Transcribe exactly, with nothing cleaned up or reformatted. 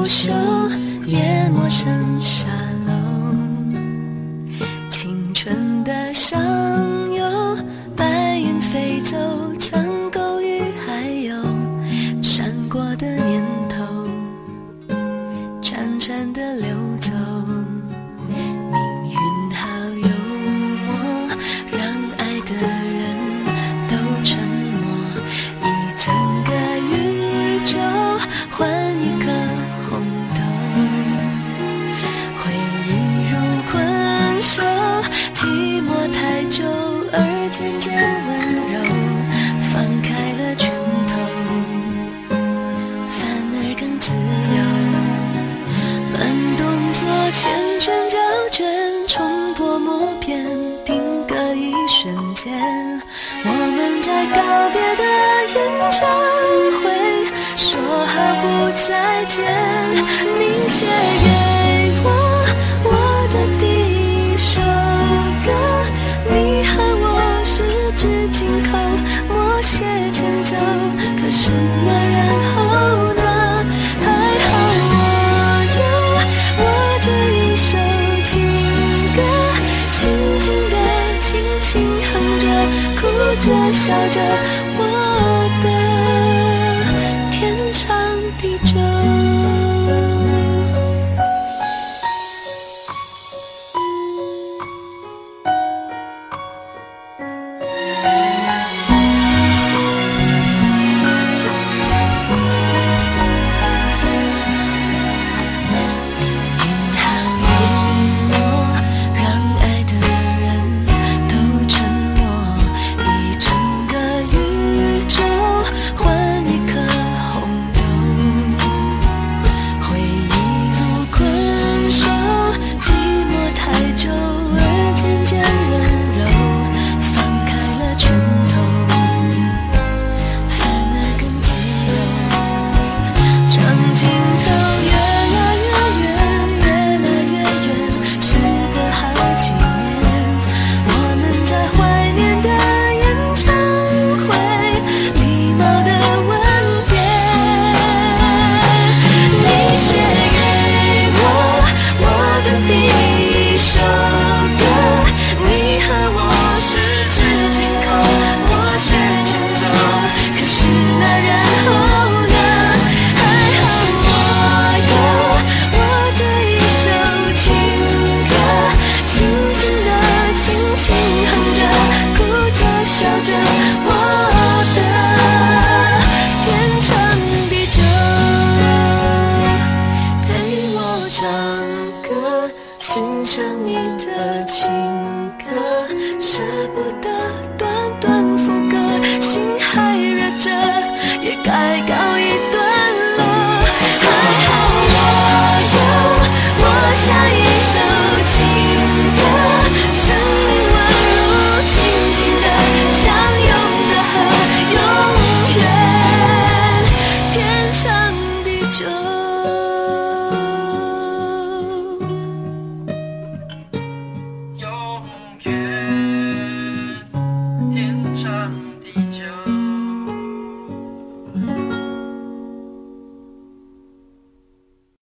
不朽，淹没成沙漏。青春的上游，白云飞走，苍狗与海鸥，闪过的念头潺潺地流走。命运好幽默，让爱的人都沉默，一整个宇宙换一颗红豆。回忆如困兽，寂寞太久而渐渐温柔，放开了拳头，反而更自由。慢动作缱绻胶卷，冲破默片，定格一瞬间。我们在告别的演唱会说好不再见，你写给我我的第一首歌，你和我十指紧扣，默写前奏。可是那然后呢？还好我有我这一首情歌，轻轻地轻轻哼着，哭着笑着，